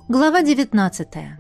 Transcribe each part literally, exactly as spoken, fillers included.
Глава девятнадцатая.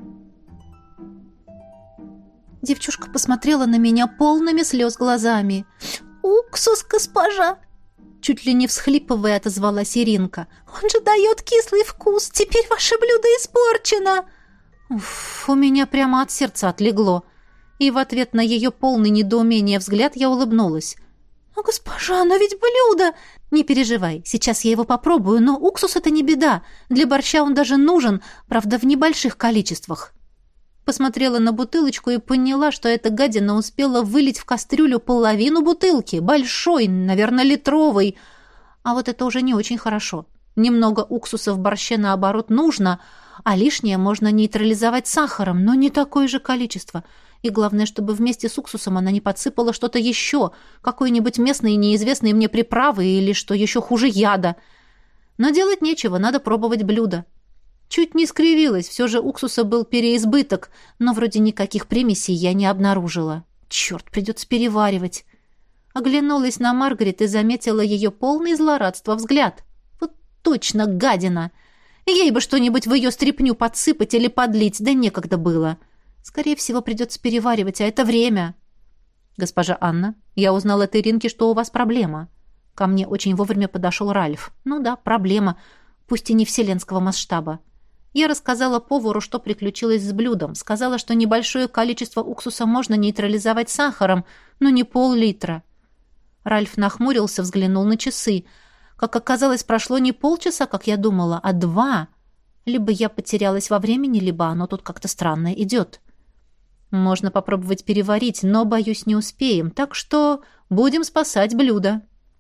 Девчушка посмотрела на меня полными слез глазами. «Уксус, госпожа!» Чуть ли не всхлипывая, отозвалась Иринка. «Он же дает кислый вкус! Теперь ваше блюдо испорчено!» Уф, у меня прямо от сердца отлегло. И в ответ на ее полный недоумения взгляд я улыбнулась. «Ну, госпожа, но ведь блюдо...» «Не переживай, сейчас я его попробую, но уксус — это не беда. Для борща он даже нужен, правда, в небольших количествах». Посмотрела на бутылочку и поняла, что эта гадина успела вылить в кастрюлю половину бутылки, большой, наверное, литровой. А вот это уже не очень хорошо. Немного уксуса в борще, наоборот, нужно, а лишнее можно нейтрализовать сахаром, но не такое же количество. И главное, чтобы вместе с уксусом она не подсыпала что-то еще, какой-нибудь местные неизвестные мне приправы или, что еще хуже, яда. Но делать нечего, надо пробовать блюдо. Чуть не скривилась, все же уксуса был переизбыток, но вроде никаких примесей я не обнаружила. Черт, придется переваривать. Оглянулась на Маргарет и заметила ее полный злорадства взгляд. Вот точно гадина! Ей бы что-нибудь в ее стряпню подсыпать или подлить, да некогда было. Скорее всего, придется переваривать, а это время. Госпожа Анна, я узнала от Иринки, что у вас проблема. Ко мне очень вовремя подошел Ральф. Ну да, проблема, пусть и не вселенского масштаба. Я рассказала повару, что приключилось с блюдом. Сказала, что небольшое количество уксуса можно нейтрализовать сахаром, но не пол-литра. Ральф нахмурился, взглянул на часы. Как оказалось, прошло не полчаса, как я думала, а два. Либо я потерялась во времени, либо оно тут как-то странно идет. Можно попробовать переварить, но, боюсь, не успеем, так что будем спасать блюдо.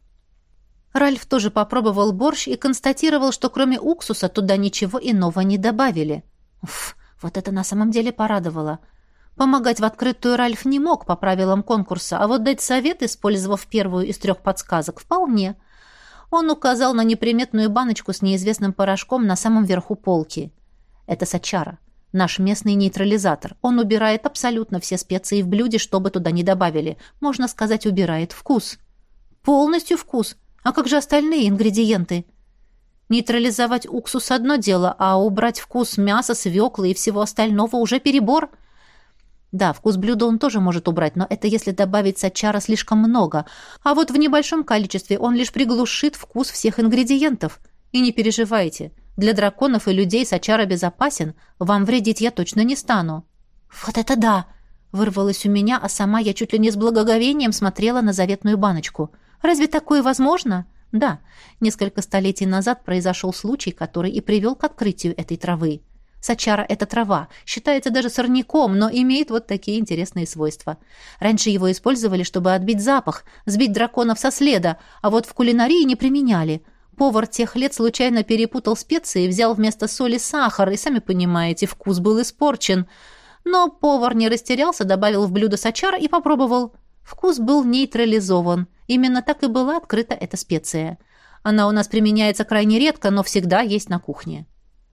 Ральф тоже попробовал борщ и констатировал, что кроме уксуса туда ничего иного не добавили. Уф, вот это на самом деле порадовало. Помогать в открытую Ральф не мог по правилам конкурса, а вот дать совет, использовав первую из трех подсказок, вполне. Он указал на неприметную баночку с неизвестным порошком на самом верху полки. Это сачара, наш местный нейтрализатор. Он убирает абсолютно все специи в блюде, что бы туда ни добавили. Можно сказать, убирает вкус. Полностью вкус. А как же остальные ингредиенты? Нейтрализовать уксус — одно дело, а убрать вкус мяса, свеклы и всего остального уже перебор. Да, вкус блюда он тоже может убрать, но это если добавить сачара слишком много. А вот в небольшом количестве он лишь приглушит вкус всех ингредиентов. И не переживайте, для драконов и людей сачара безопасен, вам вредить я точно не стану. Вот это да! Вырвалось у меня, а сама я чуть ли не с благоговением смотрела на заветную баночку. Разве такое возможно? Да, несколько столетий назад произошел случай, который и привел к открытию этой травы. Сачара – это трава, считается даже сорняком, но имеет вот такие интересные свойства. Раньше его использовали, чтобы отбить запах, сбить драконов со следа, а вот в кулинарии не применяли. Повар тех лет случайно перепутал специи, взял вместо соли сахар, и, сами понимаете, вкус был испорчен. Но повар не растерялся, добавил в блюдо сачара и попробовал. Вкус был нейтрализован. Именно так и была открыта эта специя. Она у нас применяется крайне редко, но всегда есть на кухне.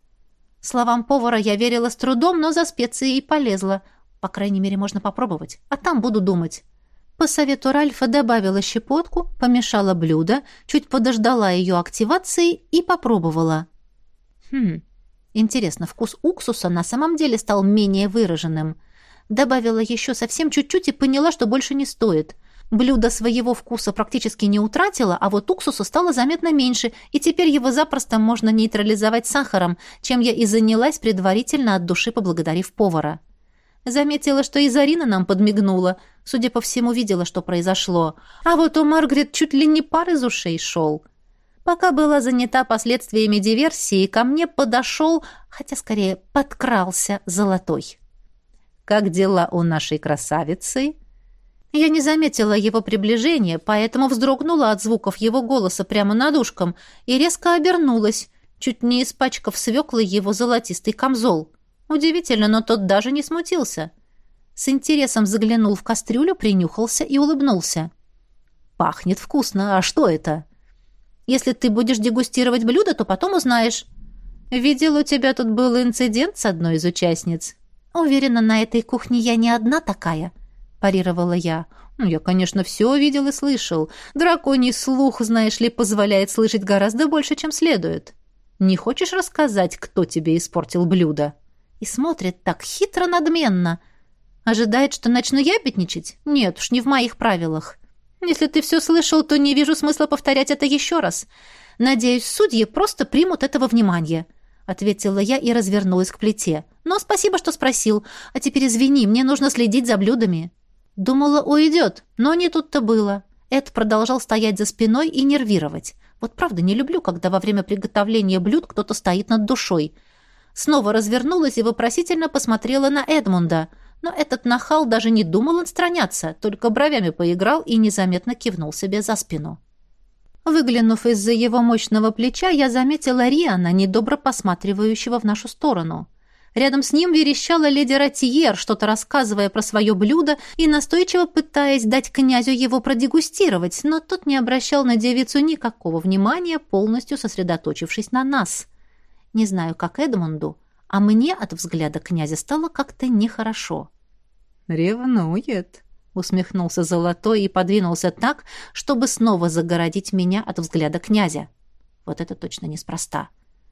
Словам повара я верила с трудом, но за специей полезла. По крайней мере, можно попробовать. А там буду думать. По совету Ральфа добавила щепотку, помешала блюдо, чуть подождала ее активации и попробовала. Хм, интересно, вкус уксуса на самом деле стал менее выраженным. Добавила еще совсем чуть-чуть и поняла, что больше не стоит. Блюдо своего вкуса практически не утратило, а вот уксуса стало заметно меньше, и теперь его запросто можно нейтрализовать сахаром, чем я и занялась, предварительно от души поблагодарив повара. Заметила, что и Зарина нам подмигнула. Судя по всему, видела, что произошло. А вот у Маргарет чуть ли не пар из ушей шел. Пока была занята последствиями диверсии, ко мне подошел, хотя скорее подкрался, Золотой. «Как дела у нашей красавицы?» Я не заметила его приближения, поэтому вздрогнула от звуков его голоса прямо над ушком и резко обернулась, чуть не испачкав свеклой его золотистый камзол. Удивительно, но тот даже не смутился. С интересом заглянул в кастрюлю, принюхался и улыбнулся. «Пахнет вкусно. А что это?» «Если ты будешь дегустировать блюдо, то потом узнаешь». «Видел, у тебя тут был инцидент с одной из участниц». «Уверена, на этой кухне я не одна такая», — парировала я. «Ну, я, конечно, все видел и слышал. Драконий слух, знаешь ли, позволяет слышать гораздо больше, чем следует». Не хочешь рассказать, кто тебе испортил блюдо?» И смотрит так хитро-надменно. Ожидает, что начну ябедничать? Нет уж, не в моих правилах. Если ты все слышал, то не вижу смысла повторять это еще раз. Надеюсь, судьи просто примут это во внимание», — ответила я и развернулась к плите. «Но спасибо, что спросил. А теперь извини, мне нужно следить за блюдами». Думала, уйдет, но не тут-то было. Эд продолжал стоять за спиной и нервировать. Вот правда, не люблю, когда во время приготовления блюд кто-то стоит над душой. Снова развернулась и вопросительно посмотрела на Эдмунда. Но этот нахал даже не думал отстраняться, только бровями поиграл и незаметно кивнул себе за спину. Выглянув из-за его мощного плеча, я заметила Риана, недобро посматривающего в нашу сторону. Рядом с ним верещала леди Ратьер, что-то рассказывая про свое блюдо и настойчиво пытаясь дать князю его продегустировать, но тот не обращал на девицу никакого внимания, полностью сосредоточившись на нас. Не знаю, как Эдмунду, а мне от взгляда князя стало как-то нехорошо. «Ревнует», — усмехнулся Золотой и подвинулся так, чтобы снова загородить меня от взгляда князя. Вот это точно неспроста.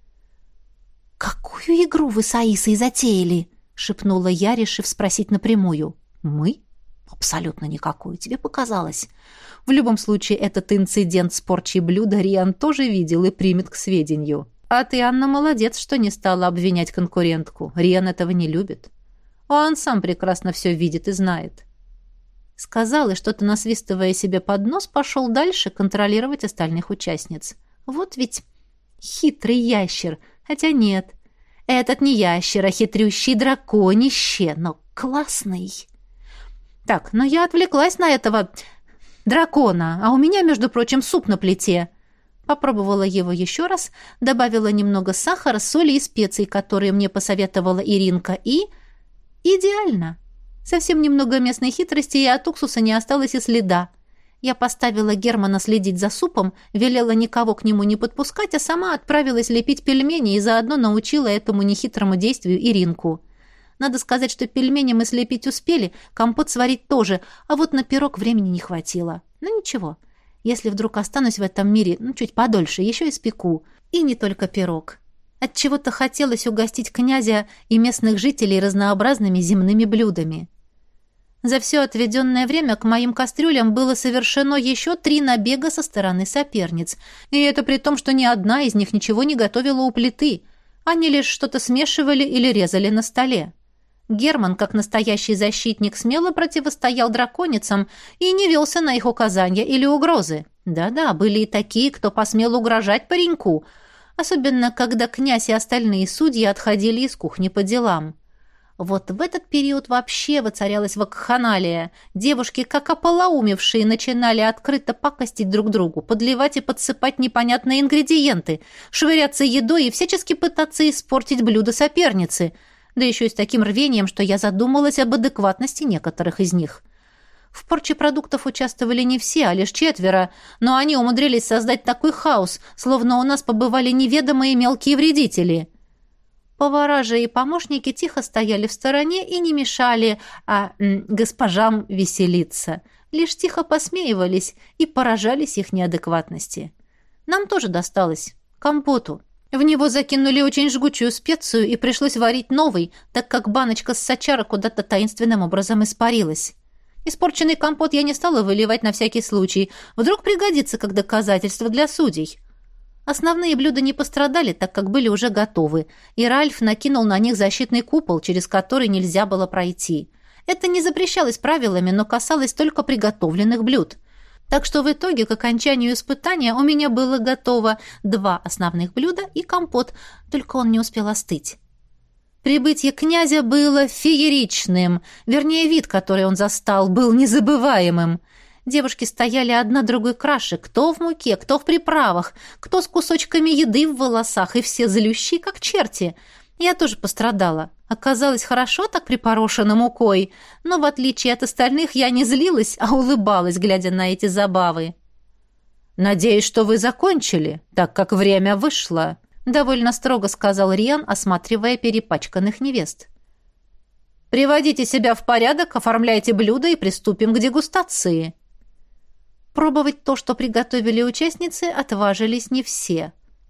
«Какую игру вы с Аисой затеяли?» — шепнула я, решив спросить напрямую. «Мы? Абсолютно никакую. Тебе показалось. В любом случае, этот инцидент с порчей блюда Риан тоже видел и примет к сведению. А ты, Анна, молодец, что не стала обвинять конкурентку. Риан этого не любит. Он сам прекрасно все видит и знает». Сказал и, что-то насвистывая себе под нос, пошел дальше контролировать остальных участниц. Вот ведь хитрый ящер. Хотя нет, этот не ящер, а хитрющий драконище, но классный. Так, но я отвлеклась на этого дракона, а у меня, между прочим, суп на плите. Попробовала его еще раз, добавила немного сахара, соли и специй, которые мне посоветовала Иринка, и... идеально. Совсем немного местной хитрости, и от уксуса не осталось и следа. Я поставила Германа следить за супом, велела никого к нему не подпускать, а сама отправилась лепить пельмени и заодно научила этому нехитрому действию Иринку. Надо сказать, что пельмени мы слепить успели, компот сварить тоже, а вот на пирог времени не хватило. Но ничего, если вдруг останусь в этом мире, ну, чуть подольше, еще испеку. И не только пирог. Отчего-то хотелось угостить князя и местных жителей разнообразными земными блюдами. За все отведенное время к моим кастрюлям было совершено еще три набега со стороны соперниц. И это при том, что ни одна из них ничего не готовила у плиты. Они лишь что-то смешивали или резали на столе. Герман, как настоящий защитник, смело противостоял драконицам и не велся на их указания или угрозы. Да-да, были и такие, кто посмел угрожать пареньку, особенно когда князь и остальные судьи отходили из кухни по делам. Вот в этот период вообще воцарялась вакханалия. Девушки, как ополоумевшие, начинали открыто пакостить друг другу, подливать и подсыпать непонятные ингредиенты, швыряться едой и всячески пытаться испортить блюдо соперницы, да еще и с таким рвением, что я задумалась об адекватности некоторых из них. В порче продуктов участвовали не все, а лишь четверо, но они умудрились создать такой хаос, словно у нас побывали неведомые мелкие вредители. Повара же и помощники тихо стояли в стороне и не мешали, а м, госпожам веселиться. Лишь тихо посмеивались и поражались их неадекватности. Нам тоже досталось. Компоту. В него закинули очень жгучую специю, и пришлось варить новый, так как баночка с сачара куда-то таинственным образом испарилась. Испорченный компот я не стала выливать на всякий случай. Вдруг пригодится как доказательство для судей. Основные блюда не пострадали, так как были уже готовы, и Ральф накинул на них защитный купол, через который нельзя было пройти. Это не запрещалось правилами, но касалось только приготовленных блюд. Так что в итоге, к окончанию испытания, у меня было готово два основных блюда и компот, только он не успел остыть. Прибытие князя было фееричным, вернее, вид, который он застал, был незабываемым. Девушки стояли одна другой краше, кто в муке, кто в приправах, кто с кусочками еды в волосах, и все злющие, как черти. Я тоже пострадала. Оказалось, хорошо так припорошена мукой, но, в отличие от остальных, я не злилась, а улыбалась, глядя на эти забавы. «Надеюсь, что вы закончили, так как время вышло», — довольно строго сказал Риан, осматривая перепачканных невест. «Приводите себя в порядок, оформляйте блюда и приступим к дегустации». Пробовать то, что приготовили участницы, отважились не все.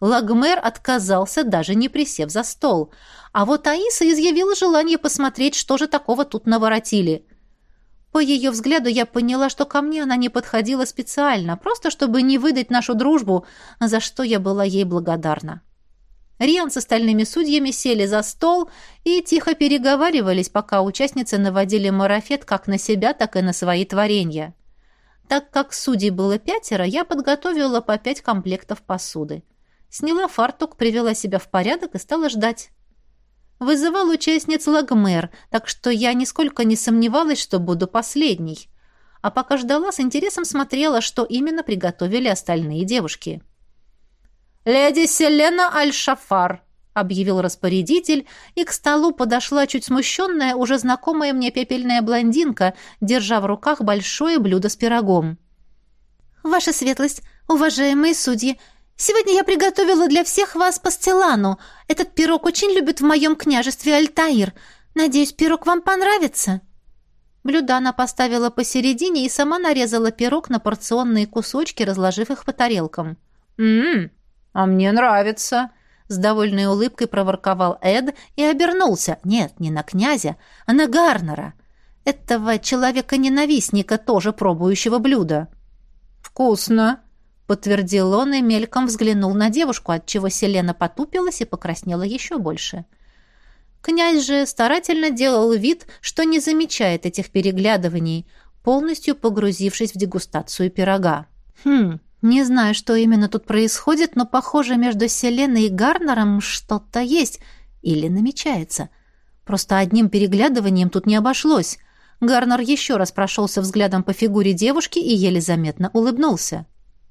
Лагмер отказался, даже не присев за стол. А вот Аиса изъявила желание посмотреть, что же такого тут наворотили. По ее взгляду я поняла, что ко мне она не подходила специально, просто чтобы не выдать нашу дружбу, за что я была ей благодарна. Риан с остальными судьями сели за стол и тихо переговаривались, пока участницы наводили марафет как на себя, так и на свои творения. Так как судей было пятеро, я подготовила по пять комплектов посуды. Сняла фартук, привела себя в порядок и стала ждать. Вызывал участниц Лагмер, так что я нисколько не сомневалась, что буду последней. А пока ждала, с интересом смотрела, что именно приготовили остальные девушки. «Леди Селена Аль-Шафар», — объявил распорядитель, и к столу подошла чуть смущенная, уже знакомая мне пепельная блондинка, держа в руках большое блюдо с пирогом. «Ваша светлость, уважаемые судьи, сегодня я приготовила для всех вас пастилану. Этот пирог очень любят в моем княжестве Альтаир. Надеюсь, пирог вам понравится». Блюдо она поставила посередине и сама нарезала пирог на порционные кусочки, разложив их по тарелкам. «М-м, а мне нравится», — с довольной улыбкой проворковал Эд и обернулся. Нет, не на князя, а на Гарнера, этого человека-ненавистника, тоже пробующего блюдо. «Вкусно», — подтвердил он и мельком взглянул на девушку, отчего Селена потупилась и покраснела еще больше. Князь же старательно делал вид, что не замечает этих переглядываний, полностью погрузившись в дегустацию пирога. «Хм, не знаю, что именно тут происходит, но, похоже, между Селеной и Гарнером что-то есть или намечается. Просто одним переглядыванием тут не обошлось». Гарнер еще раз прошелся взглядом по фигуре девушки и еле заметно улыбнулся.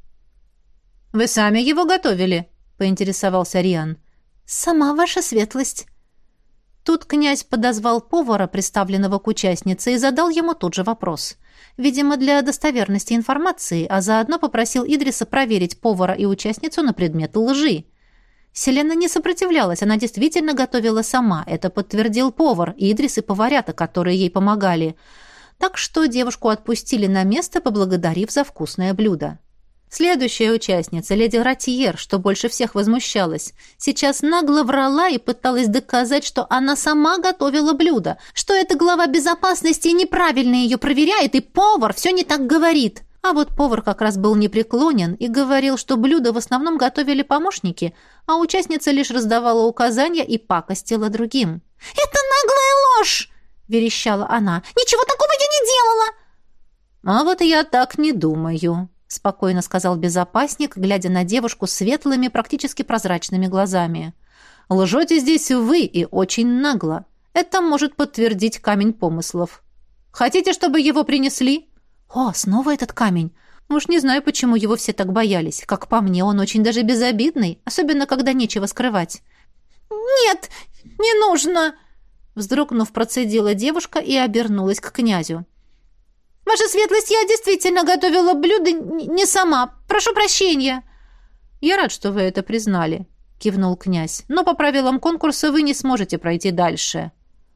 «Вы сами его готовили?» — поинтересовался Риан. «Сама ваша светлость». Тут князь подозвал повара, представленного к участнице, и задал ему тот же вопрос. Видимо, для достоверности информации, а заодно попросил Идриса проверить повара и участницу на предмет лжи. Селена не сопротивлялась, она действительно готовила сама. Это подтвердил повар, Идрис и поварята, которые ей помогали. Так что девушку отпустили на место, поблагодарив за вкусное блюдо. Следующая участница, леди Ратьер, что больше всех возмущалась, сейчас нагло врала и пыталась доказать, что она сама готовила блюдо, что это глава безопасности неправильно ее проверяет, и повар все не так говорит. А вот повар как раз был непреклонен и говорил, что блюда в основном готовили помощники, а участница лишь раздавала указания и пакостила другим. «Это наглая ложь!» — верещала она. «Ничего такого я не делала!» «А вот я так не думаю», — спокойно сказал безопасник, глядя на девушку светлыми, практически прозрачными глазами. «Лжете здесь вы и очень нагло. Это может подтвердить камень помыслов. Хотите, чтобы его принесли?» «О, снова этот камень. Уж не знаю, почему его все так боялись. Как по мне, он очень даже безобидный, особенно когда нечего скрывать». «Нет, не нужно!» Вздрогнув, процедила девушка и обернулась к князю. «Ваша светлость, я действительно готовила блюдо не сама. Прошу прощения». «Я рад, что вы это признали», — кивнул князь. «Но по правилам конкурса вы не сможете пройти дальше».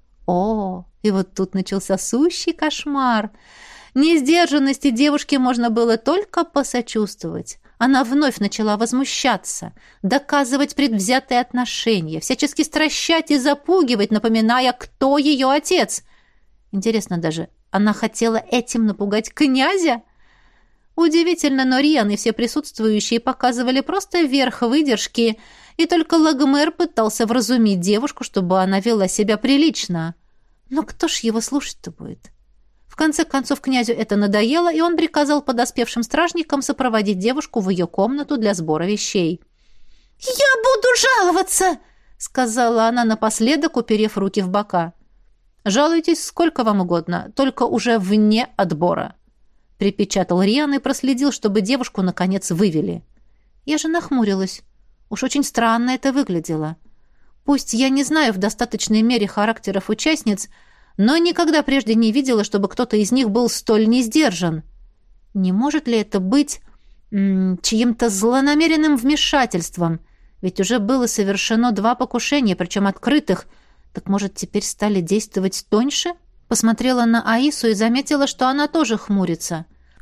О, и вот тут начался сущий кошмар. Несдержанности девушки можно было только посочувствовать. Она вновь начала возмущаться, доказывать предвзятые отношения, всячески стращать и запугивать, напоминая, кто ее отец. Интересно даже, она хотела этим напугать князя? Удивительно, но Риан и все присутствующие показывали просто верх выдержки, и только Лагмер пытался вразумить девушку, чтобы она вела себя прилично. Но кто ж его слушать-то будет? В конце концов, князю это надоело, и он приказал подоспевшим стражникам сопроводить девушку в ее комнату для сбора вещей. «Я буду жаловаться!» — сказала она напоследок, уперев руки в бока. «Жалуйтесь сколько вам угодно, только уже вне отбора», — припечатал Риан и проследил, чтобы девушку, наконец, вывели. Я же нахмурилась. Уж очень странно это выглядело. Пусть я не знаю в достаточной мере характеров участниц, но никогда прежде не видела, чтобы кто-то из них был столь несдержан. Не может ли это быть м- чьим-то злонамеренным вмешательством? Ведь уже было совершено два покушения, причем открытых. Так, может, теперь стали действовать тоньше? Посмотрела на Аису и заметила, что она тоже хмурится.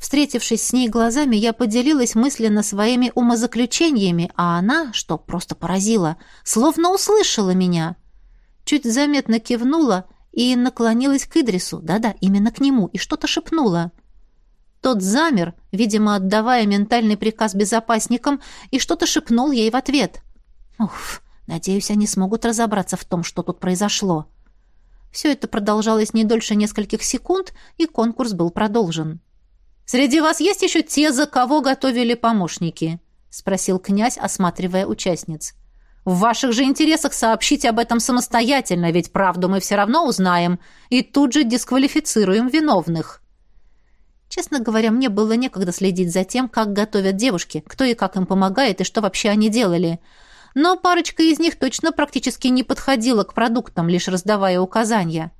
Встретившись с ней глазами, я поделилась мысленно своими умозаключениями, а она, что просто поразило, словно услышала меня. Чуть заметно кивнула и наклонилась к Идрису, да-да, именно к нему, и что-то шепнула. Тот замер, видимо, отдавая ментальный приказ безопасникам, и что-то шепнул ей в ответ. Уф, надеюсь, они смогут разобраться в том, что тут произошло. Все это продолжалось не дольше нескольких секунд, и конкурс был продолжен. «Среди вас есть еще те, за кого готовили помощники?» — спросил князь, осматривая участниц. «В ваших же интересах сообщить об этом самостоятельно, ведь правду мы все равно узнаем, и тут же дисквалифицируем виновных». Честно говоря, мне было некогда следить за тем, как готовят девушки, кто и как им помогает, и что вообще они делали. Но парочка из них точно практически не подходила к продуктам, лишь раздавая указания.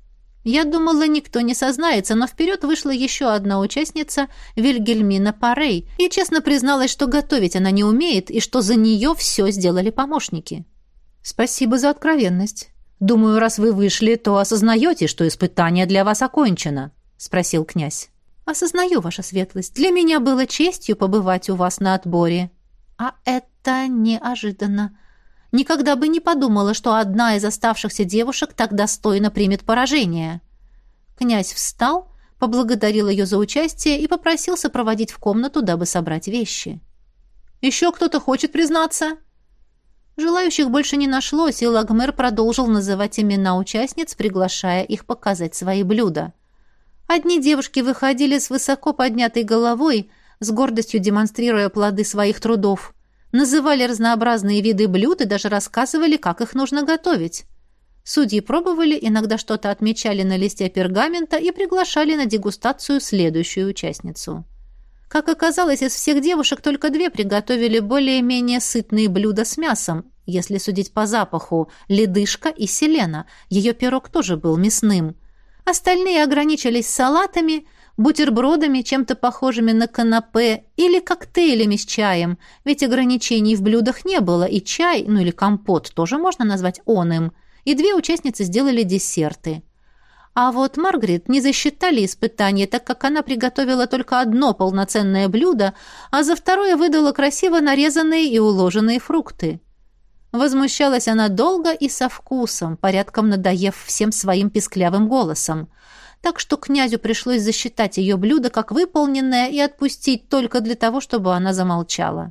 Я думала, никто не сознается, но вперед вышла еще одна участница, Вильгельмина Парей, и честно призналась, что готовить она не умеет, и что за нее все сделали помощники. «Спасибо за откровенность. Думаю, раз вы вышли, то осознаете, что испытание для вас окончено», — спросил князь. «Осознаю, ваша светлость. Для меня было честью побывать у вас на отборе». «А это неожиданно. Никогда бы не подумала, что одна из оставшихся девушек так достойно примет поражение». Князь встал, поблагодарил ее за участие и попросил сопроводить в комнату, дабы собрать вещи. «Еще кто-то хочет признаться?» Желающих больше не нашлось, и Лагмер продолжил называть имена участниц, приглашая их показать свои блюда. Одни девушки выходили с высоко поднятой головой, с гордостью демонстрируя плоды своих трудов, называли разнообразные виды блюд и даже рассказывали, как их нужно готовить. Судьи пробовали, иногда что-то отмечали на листе пергамента и приглашали на дегустацию следующую участницу. Как оказалось, из всех девушек только две приготовили более-менее сытные блюда с мясом, если судить по запаху, ледышка и селена. Ее пирог тоже был мясным. Остальные ограничились салатами, бутербродами, чем-то похожими на канапе, или коктейлями с чаем, ведь ограничений в блюдах не было, и чай, ну или компот, тоже можно назвать оным, и две участницы сделали десерты. А вот Маргарет не засчитали испытания, так как она приготовила только одно полноценное блюдо, а за второе выдала красиво нарезанные и уложенные фрукты. Возмущалась она долго и со вкусом, порядком надоев всем своим писклявым голосом. Так что князю пришлось засчитать ее блюдо как выполненное и отпустить только для того, чтобы она замолчала.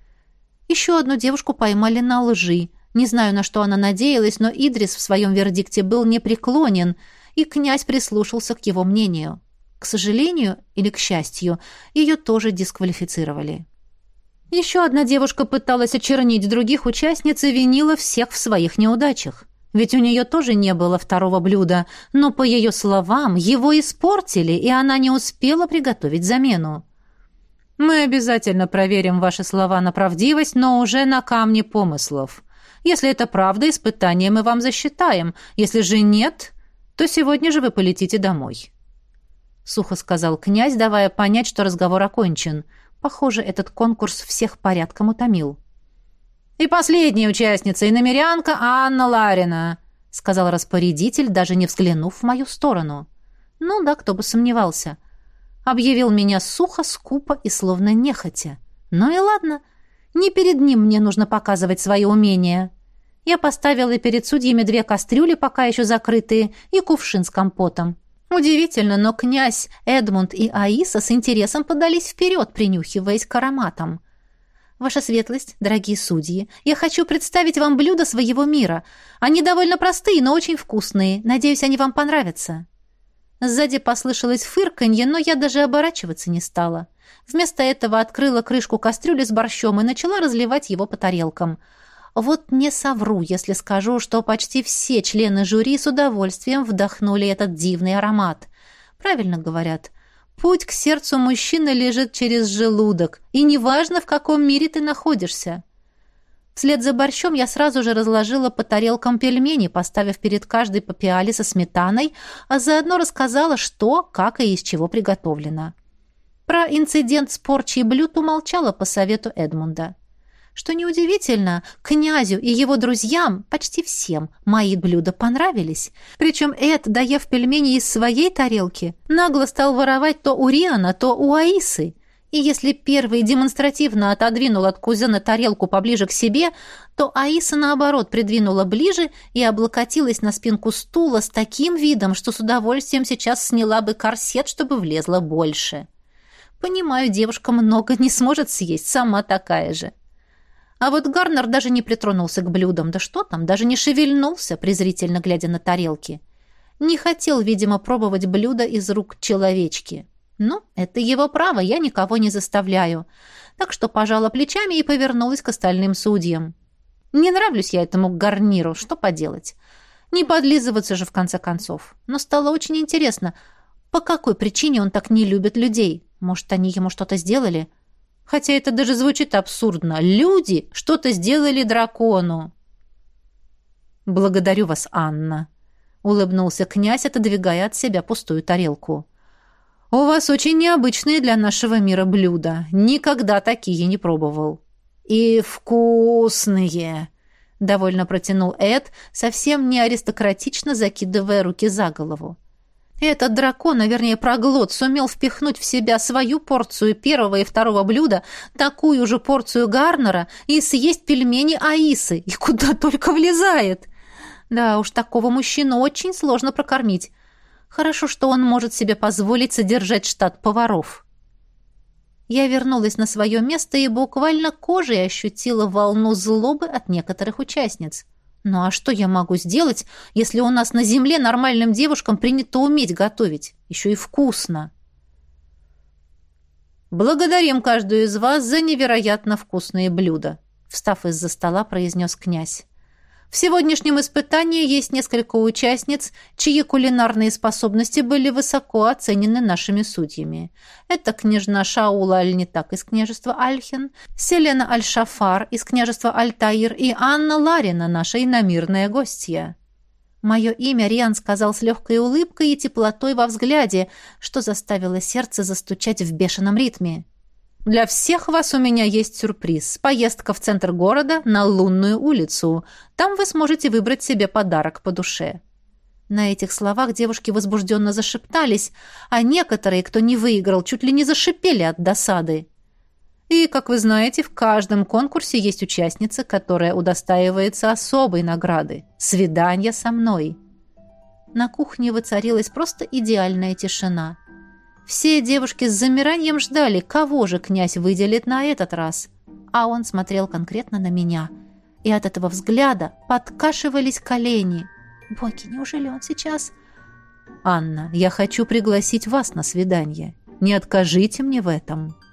Еще одну девушку поймали на лжи. Не знаю, на что она надеялась, но Идрис в своем вердикте был непреклонен, и князь прислушался к его мнению. К сожалению или к счастью, ее тоже дисквалифицировали. Еще одна девушка пыталась очернить других участниц и винила всех в своих неудачах. Ведь у нее тоже не было второго блюда, но, по ее словам, его испортили, и она не успела приготовить замену. «Мы обязательно проверим ваши слова на правдивость, но уже на камне помыслов. Если это правда, испытание мы вам засчитаем. Если же нет, то сегодня же вы полетите домой», — сухо сказал князь, давая понять, что разговор окончен. Похоже, этот конкурс всех порядком утомил. «И последняя участница, иномерянка Анна Ларина», — сказал распорядитель, даже не взглянув в мою сторону. Ну да, кто бы сомневался. Объявил меня сухо, скупо и словно нехотя. Ну и ладно, не перед ним мне нужно показывать свои умения. Я поставила перед судьями две кастрюли, пока еще закрытые, и кувшин с компотом. Удивительно, но князь, Эдмунд и Аиса с интересом подались вперед, принюхиваясь к ароматам. «Ваша светлость, дорогие судьи, я хочу представить вам блюда своего мира. Они довольно простые, но очень вкусные. Надеюсь, они вам понравятся». Сзади послышалось фырканье, но я даже оборачиваться не стала. Вместо этого открыла крышку кастрюли с борщом и начала разливать его по тарелкам. Вот не совру, если скажу, что почти все члены жюри с удовольствием вдохнули этот дивный аромат. Правильно говорят, путь к сердцу мужчины лежит через желудок, и неважно, в каком мире ты находишься. Вслед за борщом я сразу же разложила по тарелкам пельмени, поставив перед каждой по пиале со сметаной, а заодно рассказала, что, как и из чего приготовлено. Про инцидент с порчей блюд умолчала по совету Эдмунда. Что неудивительно, князю и его друзьям, почти всем, мои блюда понравились. Причем Эд, доев пельмени из своей тарелки, нагло стал воровать то у Риана, то у Аисы. И если первый демонстративно отодвинул от кузена тарелку поближе к себе, то Аиса, наоборот, придвинула ближе и облокотилась на спинку стула с таким видом, что с удовольствием сейчас сняла бы корсет, чтобы влезло больше. Понимаю, девушка много не сможет съесть, сама такая же. А вот Гарнер даже не притронулся к блюдам. Да что там, даже не шевельнулся, презрительно глядя на тарелки. Не хотел, видимо, пробовать блюдо из рук человечки. Ну, это его право, я никого не заставляю. Так что пожала плечами и повернулась к остальным судьям. Не нравлюсь я этому гарниру, что поделать. Не подлизываться же в конце концов. Но стало очень интересно, по какой причине он так не любит людей? Может, они ему что-то сделали? Хотя это даже звучит абсурдно. Люди что-то сделали дракону. «Благодарю вас, Анна», — улыбнулся князь, отодвигая от себя пустую тарелку. «У вас очень необычные для нашего мира блюда. Никогда такие не пробовал». «И вкусные», — довольно протянул Эд, совсем не аристократично закидывая руки за голову. Этот дракон, а вернее проглот, сумел впихнуть в себя свою порцию первого и второго блюда, такую же порцию Гарнера и съесть пельмени Аисы. И куда только влезает. Да уж, такого мужчину очень сложно прокормить. Хорошо, что он может себе позволить содержать штат поваров. Я вернулась на свое место и буквально кожей ощутила волну злобы от некоторых участниц. Ну а что я могу сделать, если у нас на земле нормальным девушкам принято уметь готовить? Еще и вкусно. «Благодарим каждую из вас за невероятно вкусные блюда», — встав из-за стола, произнес князь. В сегодняшнем испытании есть несколько участниц, чьи кулинарные способности были высоко оценены нашими судьями. Это княжна Шаула Аль-Нитак из княжества Альхен, Селена Аль-Шафар из княжества Аль-Таир и Анна Ларина, наша иномирная гостья. Мое имя Риан сказал с легкой улыбкой и теплотой во взгляде, что заставило сердце застучать в бешеном ритме. «Для всех вас у меня есть сюрприз. Поездка в центр города на Лунную улицу. Там вы сможете выбрать себе подарок по душе». На этих словах девушки возбужденно зашептались, а некоторые, кто не выиграл, чуть ли не зашипели от досады. И, как вы знаете, в каждом конкурсе есть участница, которая удостаивается особой награды – свидания со мной. На кухне воцарилась просто идеальная тишина. Все девушки с замиранием ждали, кого же князь выделит на этот раз. А он смотрел конкретно на меня. И от этого взгляда подкашивались колени. Боги, неужели он сейчас... «Анна, я хочу пригласить вас на свидание. Не откажите мне в этом».